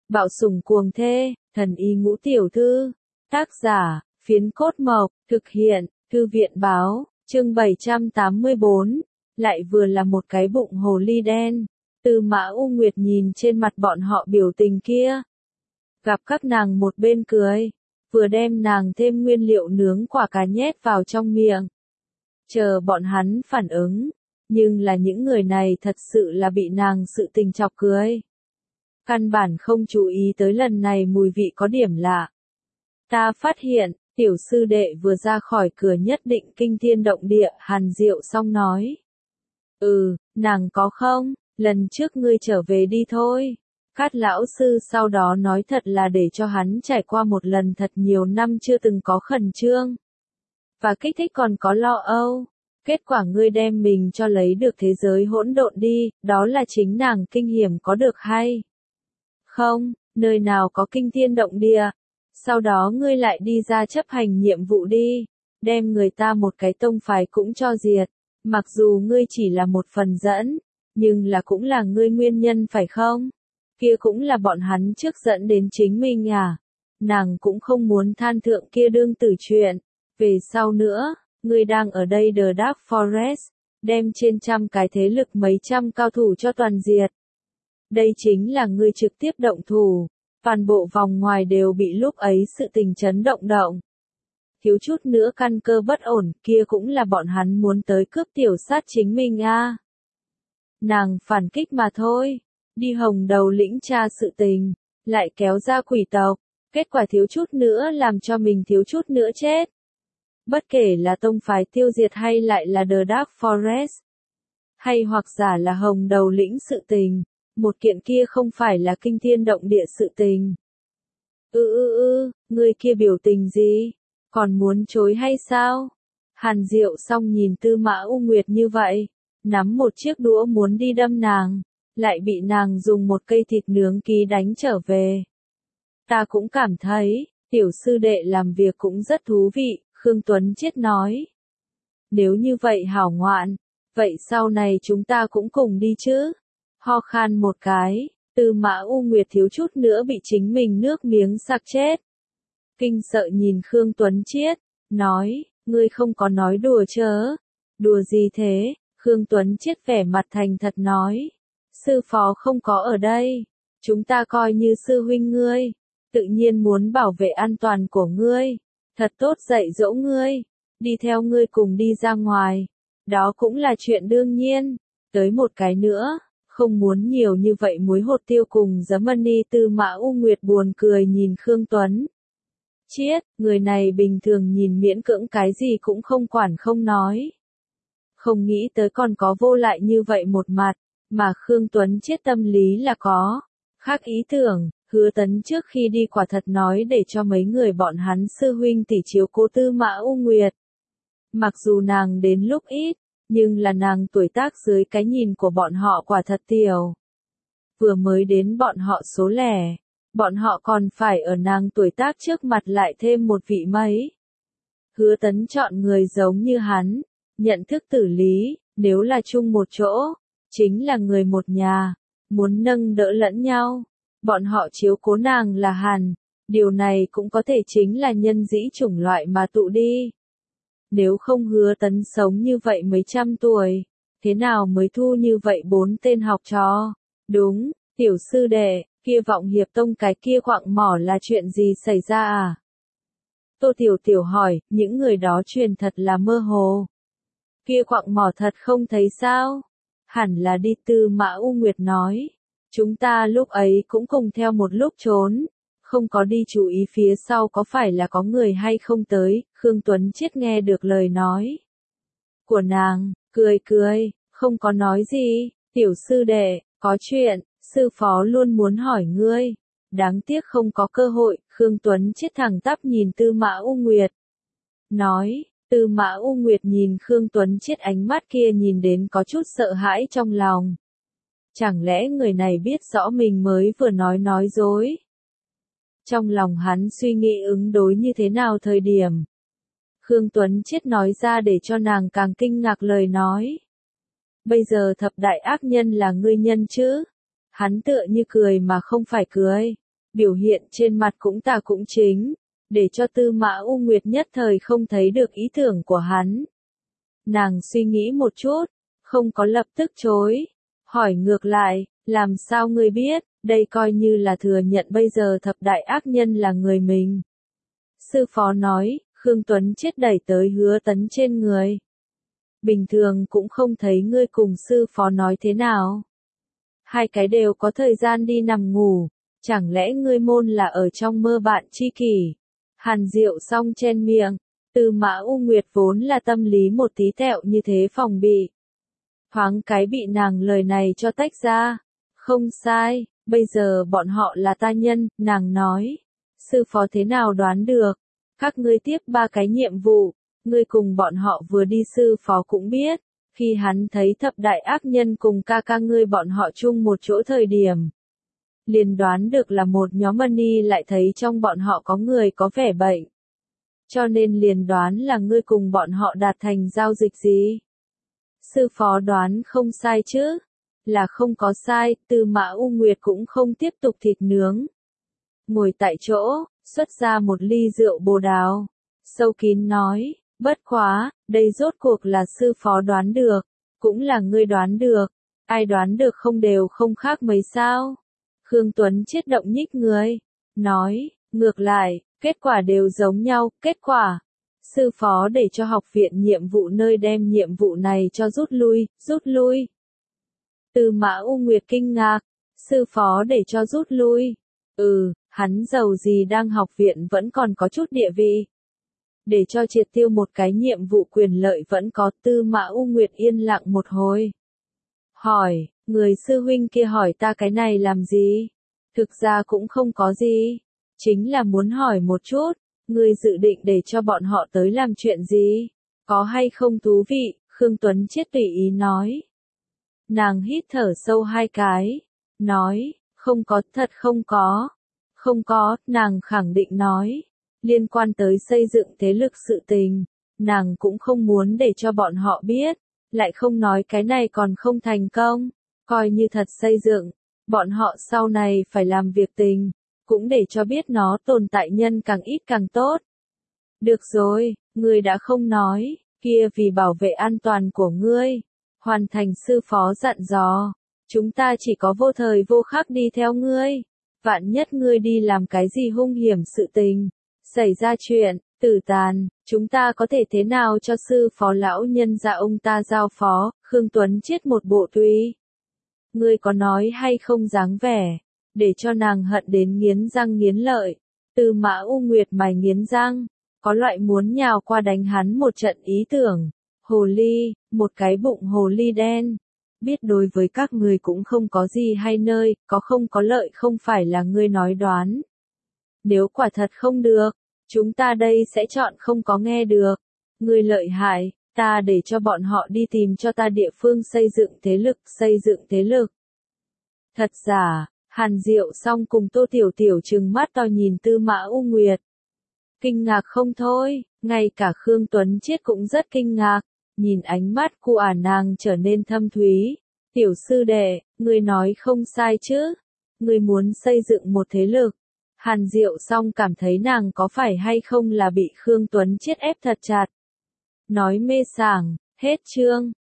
Bạo sủng cuồng thê, thần y ngũ tiểu thư. Tác giả, Phiến Cốt Mộc, thực hiện, Thư viện báo, chương 784, lại vừa là một cái bụng hồ ly đen. Tư Mã U Nguyệt nhìn trên mặt bọn họ biểu tình kia. Gặp các nàng một bên cười, vừa đem nàng thêm nguyên liệu nướng quả cá nhét vào trong miệng. Chờ bọn hắn phản ứng, nhưng là những người này thật sự là bị nàng sự tình chọc cười. Căn bản không chú ý tới lần này mùi vị có điểm lạ. Ta phát hiện, tiểu sư đệ vừa ra khỏi cửa nhất định kinh thiên động địa, Hàn Diệu xong nói. Nàng có không, lần trước ngươi trở về đi thôi. Cát lão sư sau đó nói thật là để cho hắn trải qua một lần thật nhiều năm chưa từng có khẩn trương. Và kích thích còn có lo âu. Kết quả ngươi đem mình cho lấy được thế giới hỗn độn đi, đó là chính nàng kinh hiểm có được hay? Không, nơi nào có kinh thiên động địa. Sau đó ngươi lại đi ra chấp hành nhiệm vụ đi, đem người ta một cái tông phái cũng cho diệt. Mặc dù ngươi chỉ là một phần dẫn, nhưng là cũng là ngươi nguyên nhân phải không? Kia cũng là bọn hắn trước dẫn đến chính mình à? Nàng cũng không muốn than thượng kia đương tử chuyện. Về sau nữa, ngươi đang ở đây The Dark Forest, đem trên trăm cái thế lực mấy trăm cao thủ cho toàn diệt. Đây chính là ngươi trực tiếp động thủ, toàn bộ vòng ngoài đều bị lúc ấy sự tình chấn động động. Thiếu chút nữa căn cơ bất ổn, kia cũng là bọn hắn muốn tới cướp tiểu sát chính mình a. Nàng phản kích mà thôi, đi hồng đầu lĩnh tra sự tình, lại kéo ra quỷ tộc, kết quả thiếu chút nữa làm cho mình thiếu chút nữa chết. Bất kể là tông phái tiêu diệt hay lại là The Dark Forest, hay hoặc giả là hồng đầu lĩnh sự tình, một kiện kia không phải là kinh thiên động địa sự tình. Người kia biểu tình gì? Còn muốn chối hay sao? Hàn Diệu xong nhìn Tư Mã U Nguyệt như vậy, nắm một chiếc đũa muốn đi đâm nàng, lại bị nàng dùng một cây thịt nướng ký đánh trở về. Ta cũng cảm thấy, tiểu sư đệ làm việc cũng rất thú vị, Khương Tuấn Chiết nói. Nếu như vậy hảo ngoạn, vậy sau này chúng ta cũng cùng đi chứ? Ho khan một cái, Tư Mã U Nguyệt thiếu chút nữa bị chính mình nước miếng sặc chết. Kinh sợ nhìn Khương Tuấn Chiết, nói, ngươi không có nói đùa chớ. Đùa gì thế? Khương Tuấn Chiết vẻ mặt thành thật nói. Sư phó không có ở đây. Chúng ta coi như sư huynh ngươi. Tự nhiên muốn bảo vệ an toàn của ngươi. Thật tốt dạy dỗ ngươi. Đi theo ngươi cùng đi ra ngoài. Đó cũng là chuyện đương nhiên. Tới một cái nữa. Không muốn nhiều như vậy muối hột tiêu cùng giấm mani. Tư Mã U Nguyệt buồn cười nhìn Khương Tuấn Chiết, người này bình thường nhìn miễn cưỡng cái gì cũng không quản không nói. Không nghĩ tới còn có vô lại như vậy một mặt, mà Khương Tuấn Chiết tâm lý là có. Khác ý tưởng, Hứa Tấn trước khi đi quả thật nói để cho mấy người bọn hắn sư huynh tỷ chiếu cố Tư Mã U Nguyệt. Mặc dù nàng đến lúc ít, nhưng là nàng tuổi tác dưới cái nhìn của bọn họ quả thật tiểu. Vừa mới đến bọn họ số lẻ. Bọn họ còn phải ở nàng tuổi tác trước mặt lại thêm một vị mấy. Hứa Tấn chọn người giống như hắn, nhận thức tử lý, nếu là chung một chỗ, chính là người một nhà, muốn nâng đỡ lẫn nhau. Bọn họ chiếu cố nàng là Hàn, điều này cũng có thể chính là nhân dĩ chủng loại mà tụ đi. Nếu không Hứa Tấn sống như vậy mấy trăm tuổi, thế nào mới thu như vậy 4 tên học trò? Đúng, tiểu sư đệ. Kia Vọng Hiệp Tông cái kia quặng mỏ là chuyện gì xảy ra à? Tô Tiểu Tiểu hỏi, những người đó truyền thật là mơ hồ. Kia quặng mỏ thật không thấy sao? Hẳn là đi. Tư Mã U Nguyệt nói. Chúng ta lúc ấy cũng cùng theo một lúc trốn. Không có đi chú ý phía sau có phải là có người hay không tới. Khương Tuấn Chiết nghe được lời nói của nàng, cười, không có nói gì. Tiểu sư đệ, có chuyện. Sư phó luôn muốn hỏi ngươi. Đáng tiếc không có cơ hội. Khương Tuấn Chiết thẳng tắp nhìn Tư Mã U Nguyệt. Nói, Tư Mã U Nguyệt nhìn Khương Tuấn Chiết ánh mắt kia nhìn đến có chút sợ hãi trong lòng. Chẳng lẽ người này biết rõ mình mới vừa nói dối? Trong lòng hắn suy nghĩ ứng đối như thế nào thời điểm. Khương Tuấn Chiết nói ra để cho nàng càng kinh ngạc lời nói. Bây giờ thập đại ác nhân là ngươi nhân chứ? Hắn tựa như cười mà không phải cười. biểu hiện trên mặt cũng tà cũng chính, để cho Tư Mã U Nguyệt nhất thời không thấy được ý tưởng của hắn. Nàng suy nghĩ một chút, không có lập tức chối, hỏi ngược lại, làm sao ngươi biết, đây coi như là thừa nhận bây giờ thập đại ác nhân là người mình. Sư phó nói, Khương Tuấn chết đẩy tới Hứa Tấn trên người. Bình thường cũng không thấy ngươi cùng sư phó nói thế nào. Hai cái đều có thời gian đi nằm ngủ, chẳng lẽ ngươi môn là ở trong mơ bạn tri kỷ. Hàn Diệu xong chen miệng, Tư Mã U Nguyệt vốn là tâm lý một tí tẹo như thế phòng bị. Thoáng cái bị nàng lời này cho tách ra. Không sai, bây giờ bọn họ là ta nhân, nàng nói. Sư phó thế nào đoán được, các ngươi tiếp 3 cái nhiệm vụ, ngươi cùng bọn họ vừa đi sư phó cũng biết. Khi hắn thấy thập đại ác nhân cùng ca ca ngươi bọn họ chung một chỗ thời điểm, liền đoán được là một nhóm money, lại thấy trong bọn họ có người có vẻ bệnh. Cho nên liền đoán là ngươi cùng bọn họ đạt thành giao dịch gì. Sư phó đoán không sai chứ? Là không có sai, Tư Mã U Nguyệt cũng không tiếp tục thịt nướng. Ngồi tại chỗ, xuất ra một ly rượu bồ đào. Sâu kín nói, bất quá, đây rốt cuộc là sư phó đoán được, cũng là ngươi đoán được. Ai đoán được không đều không khác mấy sao. Khương Tuấn chết động nhích người, nói, ngược lại, kết quả đều giống nhau, kết quả. Sư phó để cho học viện nhiệm vụ nơi đem nhiệm vụ này cho rút lui. Tư Mã U Nguyệt kinh ngạc, sư phó để cho rút lui. Hắn giàu gì đang học viện vẫn còn có chút địa vị. Để cho triệt tiêu một cái nhiệm vụ quyền lợi vẫn có. Tư Mã U Nguyệt yên lặng một hồi. Hỏi, người sư huynh kia hỏi ta cái này làm gì? Thực ra cũng không có gì. Chính là muốn hỏi một chút, ngươi dự định để cho bọn họ tới làm chuyện gì? Có hay không thú vị? Khương Tuấn chết tùy ý nói. Nàng hít thở sâu 2 cái, nói, không có, thật không có. Không có, nàng khẳng định nói. Liên quan tới xây dựng thế lực sự tình, nàng cũng không muốn để cho bọn họ biết, lại không nói cái này còn không thành công, coi như thật xây dựng, bọn họ sau này phải làm việc tình, cũng để cho biết nó tồn tại nhân càng ít càng tốt. Được rồi, ngươi đã không nói, kia vì bảo vệ an toàn của ngươi, hoàn thành sư phó dặn dò, chúng ta chỉ có vô thời vô khắc đi theo ngươi, vạn nhất ngươi đi làm cái gì hung hiểm sự tình, xảy ra chuyện, tử tàn, chúng ta có thể thế nào cho sư phó lão nhân gia ông ta giao phó. Khương Tuấn chết một bộ tùy. Ngươi có nói hay không dáng vẻ, để cho nàng hận đến nghiến răng nghiến lợi. Tư Mã U Nguyệt mày nghiến răng, có loại muốn nhào qua đánh hắn một trận ý tưởng. Hồ ly, một cái bụng hồ ly đen. Biết đối với các người cũng không có gì hay nơi, có không có lợi không phải là ngươi nói đoán. Nếu quả thật không được, chúng ta đây sẽ chọn không có nghe được. Ngươi lợi hại, ta để cho bọn họ đi tìm cho ta địa phương xây dựng thế lực. Thật giả, Hàn Diệu xong cùng Tô Tiểu Tiểu trừng mắt to nhìn Tư Mã U Nguyệt. Kinh ngạc không thôi, ngay cả Khương Tuấn chết cũng rất kinh ngạc, nhìn ánh mắt của nàng trở nên thâm thúy. Tiểu sư đệ, ngươi nói không sai chứ, ngươi muốn xây dựng một thế lực. Hàn Diệu xong cảm thấy nàng có phải hay không là bị Khương Tuấn chết ép thật chặt. Nói mê sảng, hết chương.